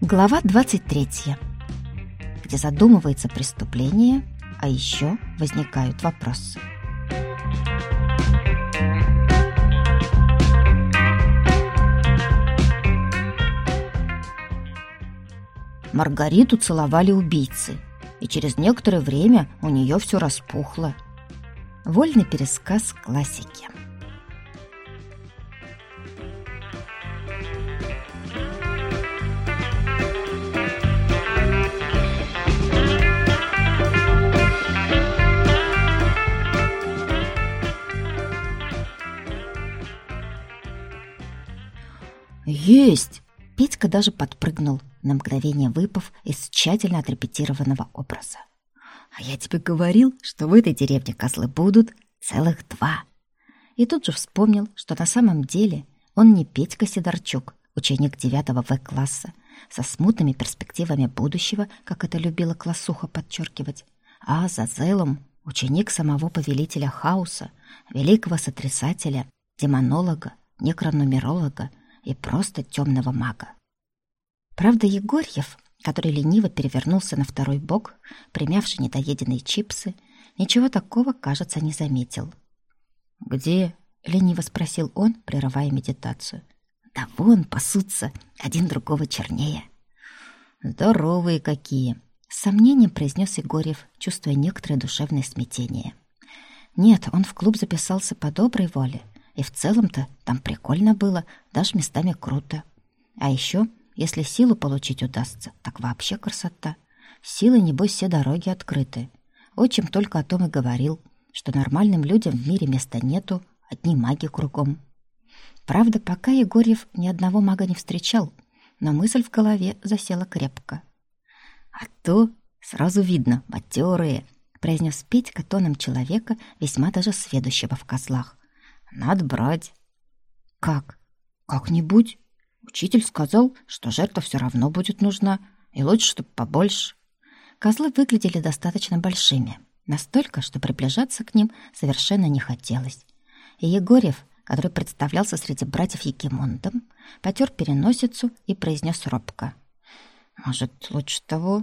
Глава 23, где задумывается преступление, а еще возникают вопросы. Маргариту целовали убийцы, и через некоторое время у нее все распухло. Вольный пересказ классики. Есть! Петька даже подпрыгнул, на мгновение выпав из тщательно отрепетированного образа. А я тебе говорил, что в этой деревне козлы будут целых 2. И тут же вспомнил, что на самом деле он не Петька Сидорчук, ученик 9 В-класса, со смутными перспективами будущего, как это любила классуха подчеркивать, а Азазелом ученик самого повелителя хаоса, великого сотрясателя, демонолога, некрономеролога и просто темного мага. Правда, Егорьев, который лениво перевернулся на второй бок, примявший недоеденные чипсы, ничего такого, кажется, не заметил. «Где?» — лениво спросил он, прерывая медитацию. «Да вон, пасутся, один другого чернее». «Здоровые какие!» — с сомнением произнес Егорьев, чувствуя некоторое душевное смятение. Нет, он в клуб записался по доброй воле, и в целом-то там прикольно было, даже местами круто. А еще, если силу получить удастся, так вообще красота. Силой, небось, все дороги открыты. Отчим только о том и говорил, что нормальным людям в мире места нету, одни маги кругом. Правда, пока Егорьев ни одного мага не встречал, но мысль в голове засела крепко. «А то сразу видно, матерые», — произнес Петька тоном человека, весьма даже сведущего в козлах. «Надо брать». «Как? Как-нибудь? Учитель сказал, что жертва все равно будет нужна, и лучше, чтобы побольше». Козлы выглядели достаточно большими, настолько, что приближаться к ним совершенно не хотелось. И Егорьев, который представлялся среди братьев Якимондом, потер переносицу и произнес робко: «Может, лучше того?»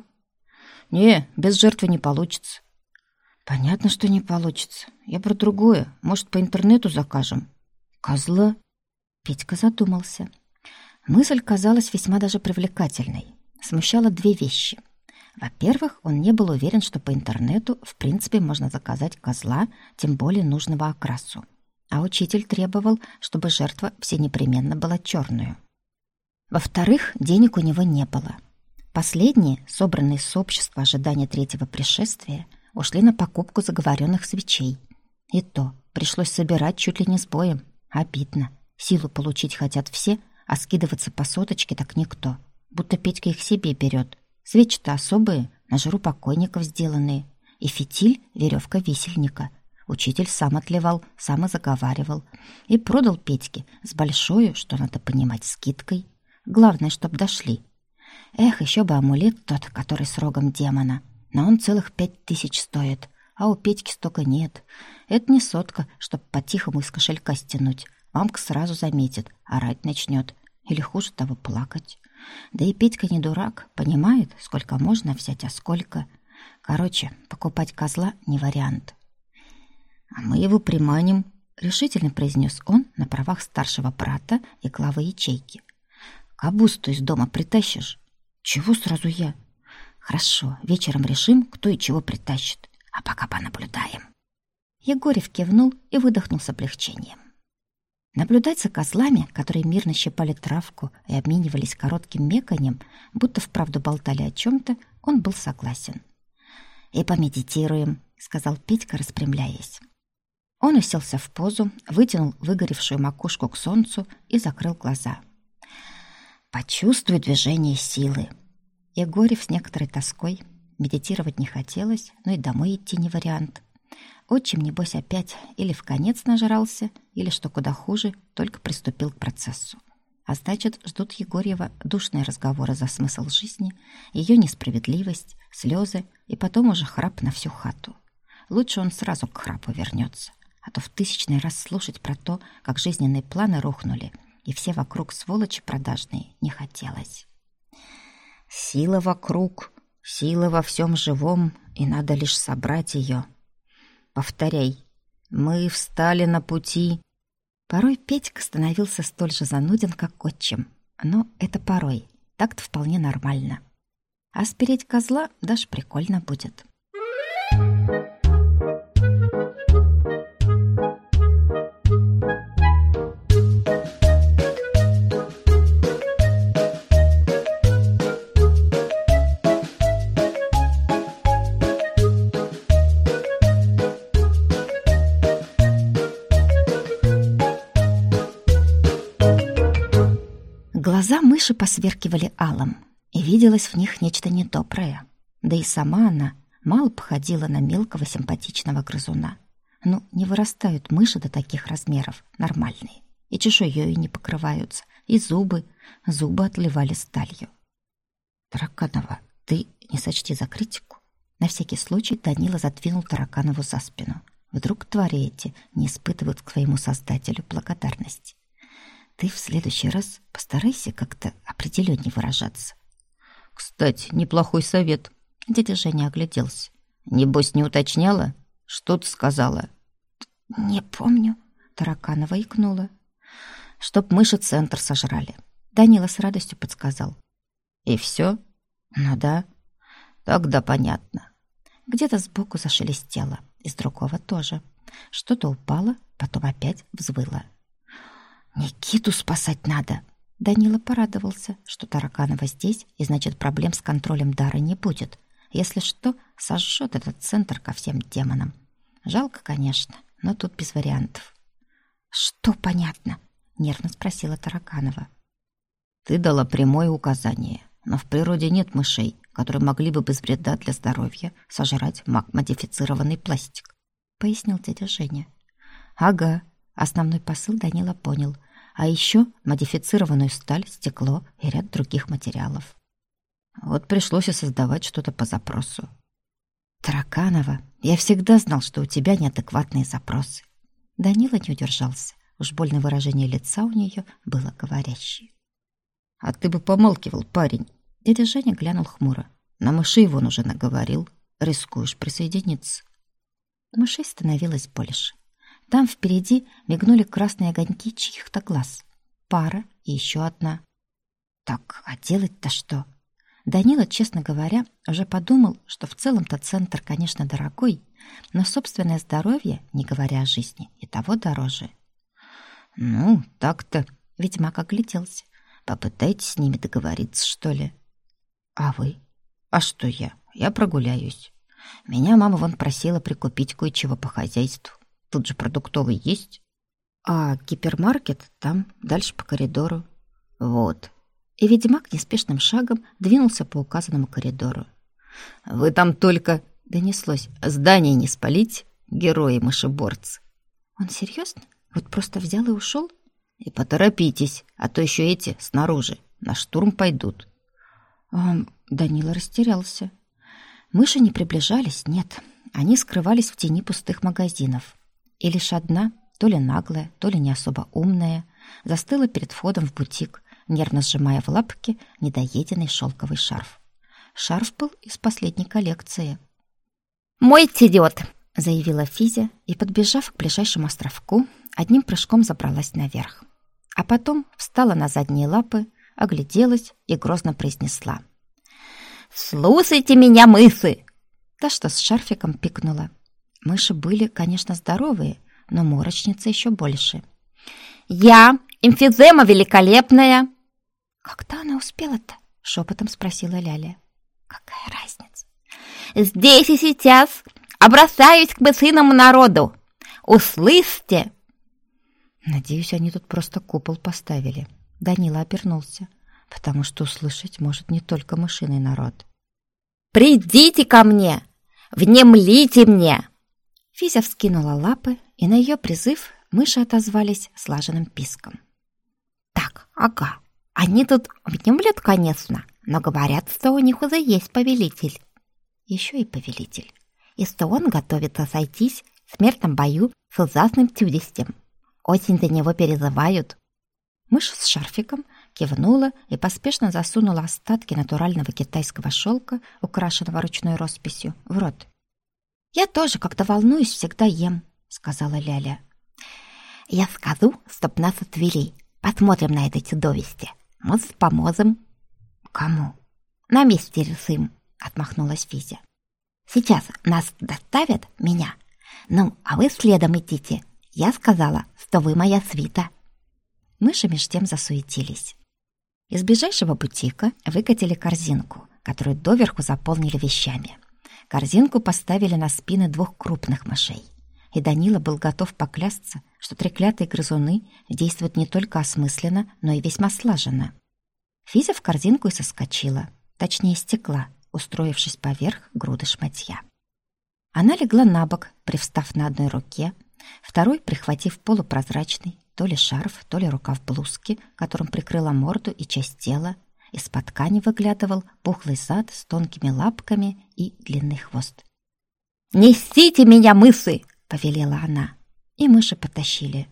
«Не, без жертвы не получится». «Понятно, что не получится. Я про другое. Может, по интернету закажем?» «Козла?» Петька задумался. Мысль казалась весьма даже привлекательной. Смущало 2 вещи. Во-первых, он не был уверен, что по интернету в принципе можно заказать козла, тем более нужного окрасу. А учитель требовал, чтобы жертва всенепременно была черную. Во-вторых, денег у него не было. Последние, собранные с общества ожидания 3-го пришествия, ушли на покупку заговоренных свечей. И то пришлось собирать чуть ли не с боем. Обидно. Силу получить хотят все, а скидываться по соточке так никто. Будто Петька их себе берет. Свечи-то особые, на жиру покойников сделанные. И фитиль — веревка висельника. Учитель сам отливал, сам и заговаривал. И продал Петьке с большою, что надо понимать, скидкой. Главное, чтоб дошли. Эх, еще бы амулет тот, который с рогом демона. Но он целых 5000 стоит, а у Петьки столько нет. Это не сотка, чтоб по-тихому из кошелька стянуть. Мамка сразу заметит, орать начнет. Или хуже того, плакать. Да и Петька не дурак, понимает, сколько можно взять, а сколько. Короче, покупать козла не вариант. «А мы его приманим», — решительно произнес он на правах старшего брата и главы ячейки. «Капусту из дома притащишь?» «Чего сразу я?» «Хорошо, вечером решим, кто и чего притащит, а пока понаблюдаем». Егорьев кивнул и выдохнул с облегчением. Наблюдать за козлами, которые мирно щипали травку и обменивались коротким меканьем, будто вправду болтали о чем-то, он был согласен. «И помедитируем», — сказал Петька, распрямляясь. Он уселся в позу, вытянул выгоревшую макушку к солнцу и закрыл глаза. «Почувствуй движение силы». Егорьев с некоторой тоской. Медитировать не хотелось, но и домой идти не вариант. Отчим, небось, опять или в конец нажрался, или, что куда хуже, только приступил к процессу. А значит, ждут Егорьева душные разговоры за смысл жизни, ее несправедливость, слезы и потом уже храп на всю хату. Лучше он сразу к храпу вернется, а то в 1000-й раз слушать про то, как жизненные планы рухнули, и все вокруг сволочи продажные, не хотелось. Сила вокруг, сила во всем живом, и надо лишь собрать ее. Повторяй. Мы встали на пути. Порой Петька становился столь же зануден, как отчим. Но это порой. Так-то вполне нормально. А спереть козла даже прикольно будет. Глаза мыши посверкивали алым, и виделось в них нечто недоброе. Да и сама она мало походила на мелкого симпатичного грызуна. Ну, не вырастают мыши до таких размеров, нормальные, и чешуей не покрываются, и зубы отливали сталью. «Тараканова, ты не сочти за критику». На всякий случай Данила задвинул Тараканову за спину. Вдруг твари эти не испытывают к своему создателю благодарности. Ты в следующий раз постарайся как-то определённее выражаться. Кстати, неплохой совет. Дядя Женя огляделся. Небось, не уточняла? Что ты сказала? Не помню. Тараканова икнула. Чтоб мыши центр сожрали. Данила с радостью подсказал. И все? Ну да. Тогда понятно. Где-то сбоку зашелестело, из другого тоже. Что-то упало, потом опять взвыло. «Никиту спасать надо!» Данила порадовался, что Тараканова здесь, и значит, проблем с контролем дара не будет. Если что, сожжет этот центр ко всем демонам. Жалко, конечно, но тут без вариантов. «Что понятно?» — нервно спросила Тараканова. «Ты дала прямое указание, но в природе нет мышей, которые могли бы без вреда для здоровья сожрать модифицированный пластик», — пояснил дядя Женя. «Ага». Основной посыл Данила понял. А еще модифицированную сталь, стекло и ряд других материалов. Вот пришлось и создавать что-то по запросу. «Тараканова, я всегда знал, что у тебя неадекватные запросы». Данила не удержался. Уж больно выражение лица у нее было говорящее. «А ты бы помалкивал, парень». Дядя Женя глянул хмуро. «На мышей вон уже наговорил. Рискуешь присоединиться». Мышей становилось больше. Там впереди мигнули красные огоньки чьих-то глаз. Пара и еще одна. Так, а делать-то что? Данила, честно говоря, уже подумал, что в целом-то центр, конечно, дорогой, но собственное здоровье, не говоря о жизни, и того дороже. Ну, так-то, ведьмак огляделся. Попытайтесь с ними договориться, что ли. А вы? А что я? Я прогуляюсь. Меня мама вон просила прикупить кое-чего по хозяйству. Тут же продуктовый есть. А гипермаркет там, дальше по коридору. Вот. И ведьмак неспешным шагом двинулся по указанному коридору. «Вы там только...» — донеслось. «Здание не спалить, герои-мышеборцы». Он серьезно? Вот просто взял и ушел? И поторопитесь, а то еще эти снаружи на штурм пойдут. Данила растерялся. Мыши не приближались, нет. Они скрывались в тени пустых магазинов. И лишь одна, то ли наглая, то ли не особо умная, застыла перед входом в бутик, нервно сжимая в лапке недоеденный шелковый шарф. Шарф был из последней коллекции. «Мой идет!» — заявила Физя и, подбежав к ближайшему островку, одним прыжком забралась наверх. А потом встала на задние лапы, огляделась и грозно произнесла: «Слушайте меня, мысы!» Та, что с шарфиком, пикнула. Мыши были, конечно, здоровые, но морочницы еще больше. «Я, эмфизема великолепная!» «Когда она успела-то?» — шепотом спросила Ляля. «Какая разница?» «Здесь и сейчас обращаюсь к мысыному народу. Услышьте!» Надеюсь, они тут просто купол поставили. Данила обернулся, потому что услышать может не только мышиный народ. «Придите ко мне! Внемлите мне!» Физя вскинула лапы, и на ее призыв мыши отозвались слаженным писком. «Так, ага, они тут внемлют, конечно, но говорят, что у них уже есть повелитель». Еще и повелитель. И что он готовится сойтись в смертном бою с ужасным чудищем. Очень за него переживают. Мышь с шарфиком кивнула и поспешно засунула остатки натурального китайского шелка, украшенного ручной росписью, в рот. «Я тоже, когда волнуюсь, всегда ем», — сказала Ляля. «Я скажу, чтоб нас отвели. Посмотрим на это чудовище. Может, поможем». «Кому?» «На месте решим», — отмахнулась Физя. «Сейчас нас доставят, меня. Ну, а вы следом идите. Я сказала, что вы моя свита». Мыши меж тем засуетились. Из ближайшего бутика выкатили корзинку, которую доверху заполнили вещами. Корзинку поставили на спины 2 крупных мышей. И Данила был готов поклясться, что треклятые грызуны действуют не только осмысленно, но и весьма слаженно. Физя в корзинку и соскочила, точнее стекла, устроившись поверх груды шматья. Она легла на бок, привстав на одной руке, второй прихватив полупрозрачный, то ли шарф, то ли рукав блузки, которым прикрыла морду и часть тела. Из-под ткани выглядывал пухлый зад с тонкими лапками и длинный хвост. «Несите меня, мысы!» — повелела она. И мыши потащили.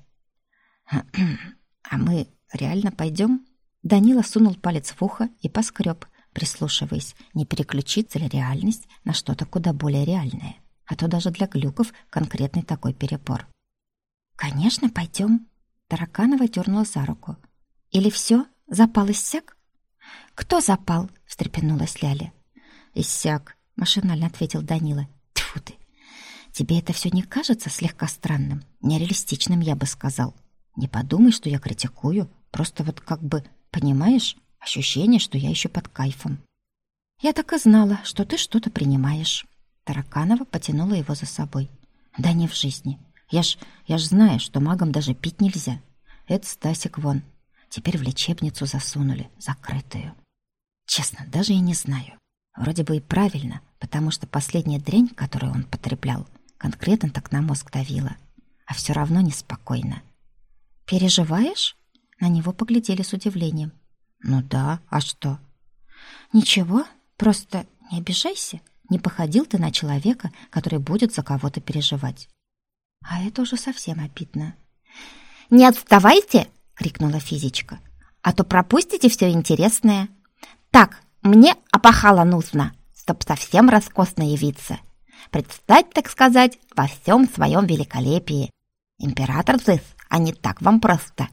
«А мы реально пойдем?» Данила сунул палец в ухо и поскреб, прислушиваясь, не переключится ли реальность на что-то куда более реальное. А то даже для глюков конкретный такой перебор. «Конечно, пойдем». Тараканова дернула за руку. «Или все? Запал иссяк?» «Кто запал?» — встрепенулась Ляля. «Иссяк», — машинально ответил Данила. «Тьфу ты! Тебе это все не кажется слегка странным, нереалистичным, я бы сказал? Не подумай, что я критикую, просто вот как бы, понимаешь, ощущение, что я еще под кайфом». «Я так и знала, что ты что-то принимаешь». Тараканова потянула его за собой. «Да не в жизни. Я ж знаю, что магам даже пить нельзя. Это Стасик вон. Теперь в лечебницу засунули, закрытую. Честно, даже и не знаю. Вроде бы и правильно, потому что последняя дрянь, которую он потреблял, конкретно так на мозг давила. А все равно неспокойно. «Переживаешь?» На него поглядели с удивлением. «Ну да, а что?» «Ничего, просто не обижайся. Не походил ты на человека, который будет за кого-то переживать». А это уже совсем обидно. «Не отставайте!» — крикнула Физичка. «А то пропустите все интересное. Так, мне опахало нужно, чтоб совсем роскошно явиться. Предстать, так сказать, во всем своем великолепии. Император Зыс, а не так вам просто».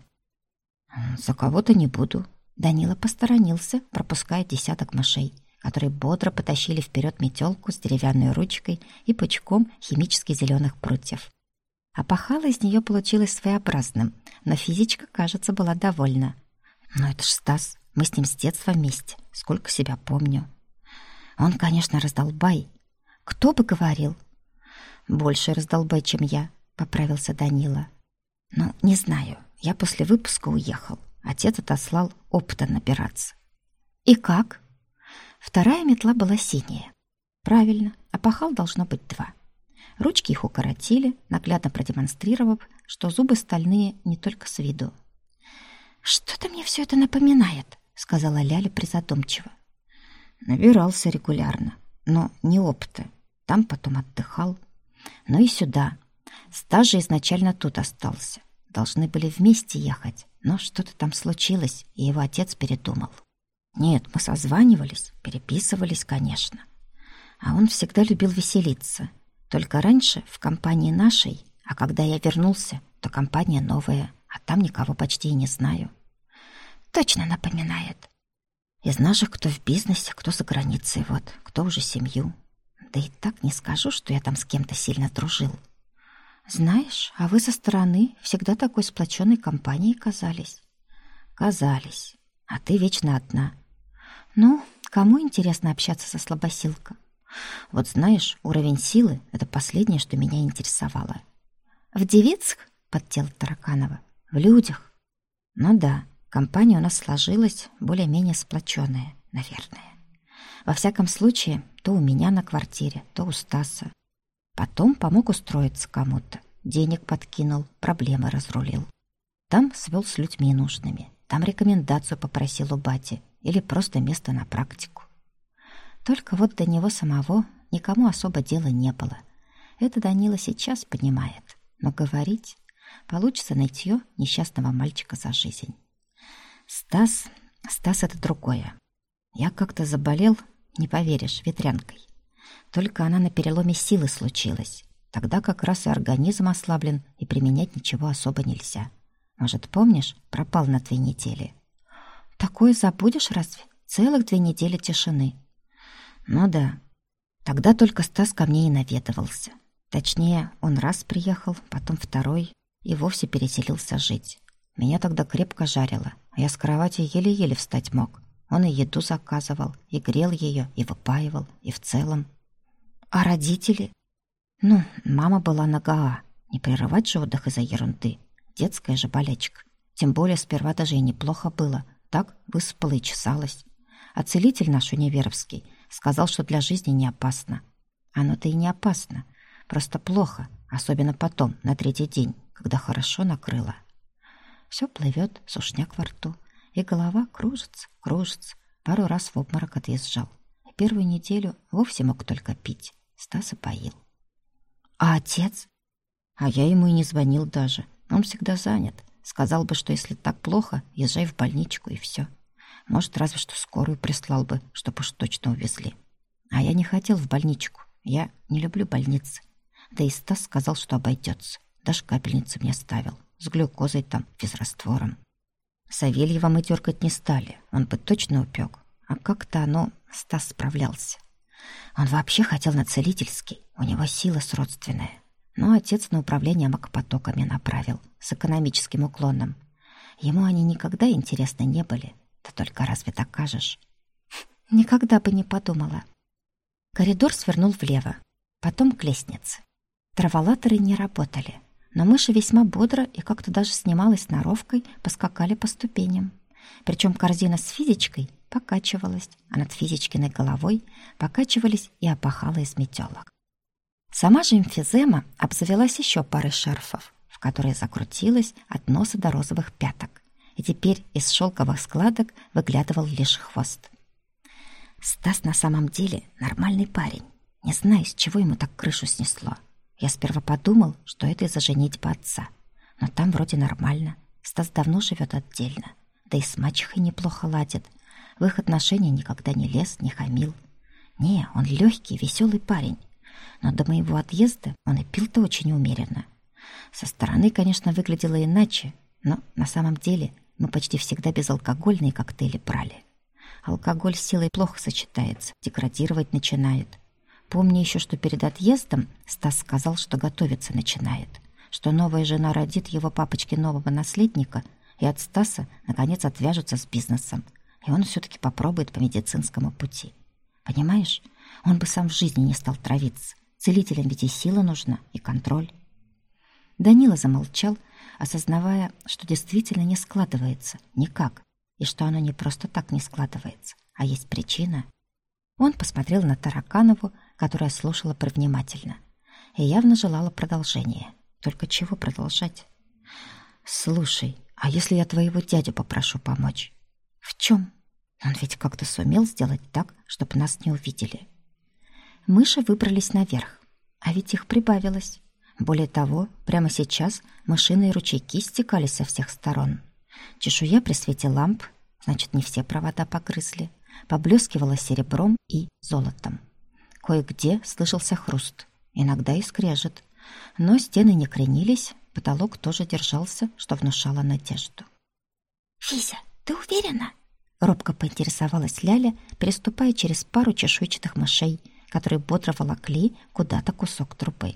«За кого-то не буду». Данила посторонился, пропуская десяток мышей, которые бодро потащили вперед метелку с деревянной ручкой и пучком химически зеленых прутьев. Опахало из нее получилось своеобразным, но Физичка, кажется, была довольна. «Ну это ж Стас, мы с ним с детства вместе, сколько себя помню. Он, конечно, раздолбай. Кто бы говорил?» «Больше раздолбай, чем я», — поправился Данила. «Ну, не знаю, я после выпуска уехал. Отец отослал опыта набираться». «И как?» Вторая метла была синяя. Правильно, опахал должно быть 2. Ручки их укоротили, наглядно продемонстрировав, что зубы стальные не только с виду. «Что-то мне все это напоминает», — сказала Ляля призадумчиво. «Набирался регулярно, но не опыта. Там потом отдыхал. Ну и сюда. Стас же изначально тут остался. Должны были вместе ехать, но что-то там случилось, и его отец передумал. Нет, мы созванивались, переписывались, конечно. А он всегда любил веселиться. Только раньше в компании нашей, а когда я вернулся, то компания новая, а там никого почти и не знаю». «Точно напоминает». «Из наших кто в бизнесе, кто за границей, вот, кто уже семью. Да и так не скажу, что я там с кем-то сильно дружил». «Знаешь, а вы со стороны всегда такой сплоченной компанией казались». «Казались. А ты вечно одна». «Ну, кому интересно общаться со слабосилкой? Вот знаешь, уровень силы — это последнее, что меня интересовало». «В девицах?» — поддела Тараканова. «В людях». «Ну да, компания у нас сложилась более-менее сплоченная, наверное. Во всяком случае, то у меня на квартире, то у Стаса. Потом помог устроиться кому-то, денег подкинул, проблемы разрулил. Там свел с людьми нужными, там рекомендацию попросил у бати или просто место на практику. Только вот до него самого никому особо дела не было. Это Данила сейчас понимает, но говорить получится нытье несчастного мальчика за жизнь. Стас Стас — это другое. Я как-то заболел, не поверишь, ветрянкой. Только она на переломе силы случилась. Тогда как раз и организм ослаблен, и применять ничего особо нельзя. Может, помнишь, пропал на 2 недели? Такое забудешь разве? Целых 2 недели тишины. Ну да. Тогда только Стас ко мне и наведывался. Точнее, он раз приехал, потом второй, и вовсе переселился жить. Меня тогда крепко жарило, а я с кровати еле-еле встать мог. Он и еду заказывал, и грел ее, и выпаивал, и в целом. А родители? Ну, мама была на ГАА. Не прерывать же отдых из-за ерунды. Детская же болячка. Тем более сперва даже и неплохо было. Так выспала и чесалась. А целитель наш универовский сказал, что для жизни не опасно. Оно-то и не опасно. Просто плохо, особенно потом, на 3-й день, когда хорошо накрыло. Все плывет, сушняк во рту, и голова кружится, кружится. Пару раз в обморок отъезжал. И 1-ю неделю вовсе мог только пить. Стаса поил. А отец? А я ему и не звонил даже. Он всегда занят. Сказал бы, что если так плохо, езжай в больничку, и все. Может, разве что скорую прислал бы, чтобы уж точно увезли. А я не хотел в больничку. Я не люблю больницы. Да и Стас сказал, что обойдется. Даже капельницу мне ставил. С глюкозой там, физраствором. Савельева мы дергать не стали. Он бы точно упек. А как-то Стас справлялся. Он вообще хотел на целительский. У него сила сродственная. Но отец на управление макопотоками направил. С экономическим уклоном. Ему они никогда интересны не были. Да только разве докажешь? Никогда бы не подумала. Коридор свернул влево. Потом к лестнице. Траволаторы не работали. Но мыши весьма бодро и как-то даже снималась сноровкой, поскакали по ступеням. Причем корзина с физичкой покачивалась, а над физичкиной головой покачивались и опахала из метелок. Сама же эмфизема обзавелась еще парой шарфов, в которые закрутилась от носа до розовых пяток, и теперь из шелковых складок выглядывал лишь хвост. Стас на самом деле нормальный парень. Не знаю, с чего ему так крышу снесло. Я сперва подумал, что это из-за женитьбы отца. Но там вроде нормально. Стас давно живет отдельно. Да и с мачехой неплохо ладит. В их отношения никогда не лез, не хамил. Не, он легкий, веселый парень. Но до моего отъезда он и пил-то очень умеренно. Со стороны, конечно, выглядело иначе, но на самом деле мы почти всегда безалкогольные коктейли брали. Алкоголь с силой плохо сочетается, деградировать начинает. Помню еще, что перед отъездом Стас сказал, что готовиться начинает, что новая жена родит его папочке нового наследника, и от Стаса, наконец, отвяжутся с бизнесом, и он все-таки попробует по медицинскому пути. Понимаешь, он бы сам в жизни не стал травиться. Целителям ведь и сила нужна, и контроль. Данила замолчал, осознавая, что действительно не складывается никак, и что оно не просто так не складывается, а есть причина. Он посмотрел на Тараканову, которая слушала привнимательно, и явно желала продолжения. Только чего продолжать? «Слушай, а если я твоего дядю попрошу помочь?» «В чем? Он ведь как-то сумел сделать так, чтобы нас не увидели». Мыши выбрались наверх, а ведь их прибавилось. Более того, прямо сейчас мышиные ручейки стекались со всех сторон. Чешуя при свете ламп, значит, не все провода погрызли, поблескивала серебром и золотом. Кое-где слышался хруст, иногда и скрежет, но стены не кренились, потолок тоже держался, что внушало надежду. «Физя, ты уверена?» — робко поинтересовалась Ляля, переступая через пару чешуйчатых мышей, которые бодро волокли куда-то кусок трубы.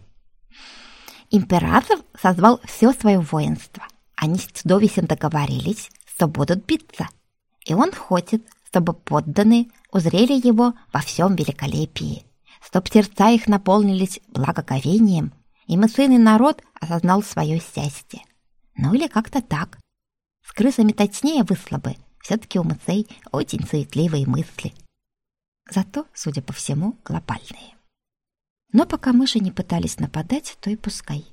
Император созвал все свое воинство. Они с чудовищем договорились, что будут биться. И он хочет, чтобы подданные узрели его во всем великолепии, чтоб сердца их наполнились благоговением, и мышиный народ осознал свое счастье. Ну или как-то так. С крысами точнее вышло бы, все-таки у мышей очень суетливые мысли. Зато, судя по всему, глобальные. Но пока мыши не пытались нападать, то и пускай.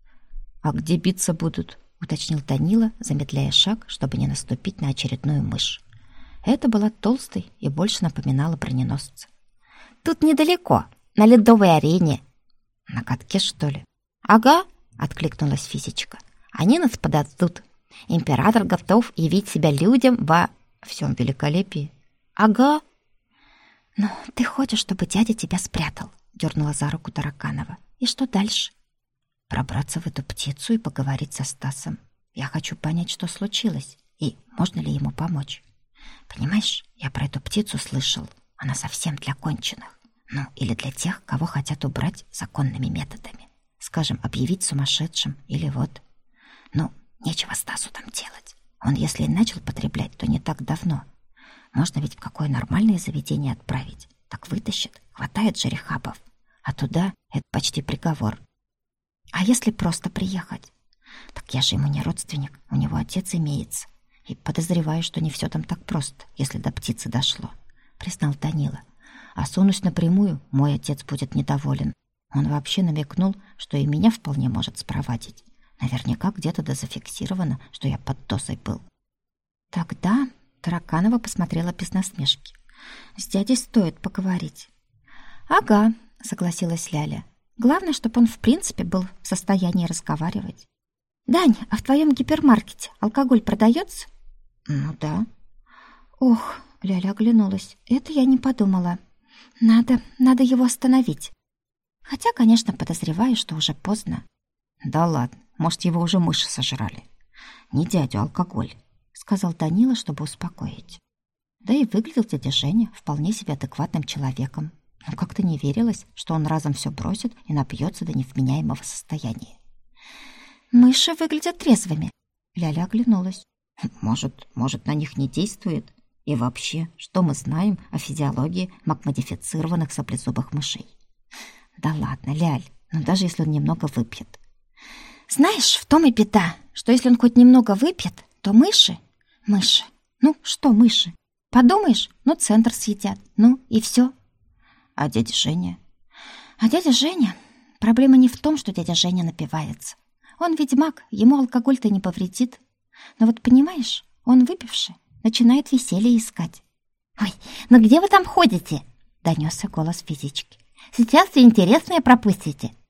«А где биться будут?» — уточнил Данила, замедляя шаг, чтобы не наступить на очередную мышь. Это была толстой и больше напоминала броненосца. «Тут недалеко, на ледовой арене». «На катке, что ли?» «Ага», — откликнулась физичка. «Они нас подождут. Император готов явить себя людям во В всем великолепии? Ага. Ну, ты хочешь, чтобы дядя тебя спрятал, дернула за руку Тараканова. И что дальше? Пробраться в эту птицу и поговорить со Стасом. Я хочу понять, что случилось, и можно ли ему помочь. Понимаешь, я про эту птицу слышал. Она совсем для конченых. Ну, или для тех, кого хотят убрать законными методами. Скажем, объявить сумасшедшим или вот. Ну, нечего Стасу там делать. Он, если и начал потреблять, то не так давно. Можно ведь в какое нормальное заведение отправить. Так вытащит, хватает же рехабов. А туда это почти приговор. А если просто приехать? Так я же ему не родственник, у него отец имеется. И подозреваю, что не все там так просто, если до птицы дошло, признал Данила. А сунусь напрямую, мой отец будет недоволен. Он вообще намекнул, что и меня вполне может спровадить. Наверняка где-то дозафиксировано, что я под дозой был. Тогда Тараканова посмотрела без насмешки. С дядей стоит поговорить. Ага, согласилась Ляля. Главное, чтобы он в принципе был в состоянии разговаривать. Дань, а в твоем гипермаркете алкоголь продается? Ну да. Ох, Ляля оглянулась. Это я не подумала. Надо его остановить. Хотя, конечно, подозреваю, что уже поздно. Да ладно, может, его уже мыши сожрали. Не дядю, алкоголь, сказал Данила, чтобы успокоить. Да и выглядел дядя Женя вполне себе адекватным человеком. Но как-то не верилось, что он разом все бросит и напьется до невменяемого состояния. Мыши выглядят трезвыми. Ляля оглянулась. Может, на них не действует? И вообще, что мы знаем о физиологии магмодифицированных саблезубых мышей? Да ладно, Ляль, но даже если он немного выпьет. Знаешь, в том и беда, что если он хоть немного выпьет, то мыши. Ну, что мыши? Подумаешь, центр съедят, и все. А дядя Женя? Проблема не в том, что дядя Женя напивается. Он ведьмак, ему алкоголь-то не повредит. Но вот понимаешь, он выпивший, начинает веселье искать. «Ой, ну где вы там ходите?» — донесся голос физички. «Сейчас все интересное пропустите.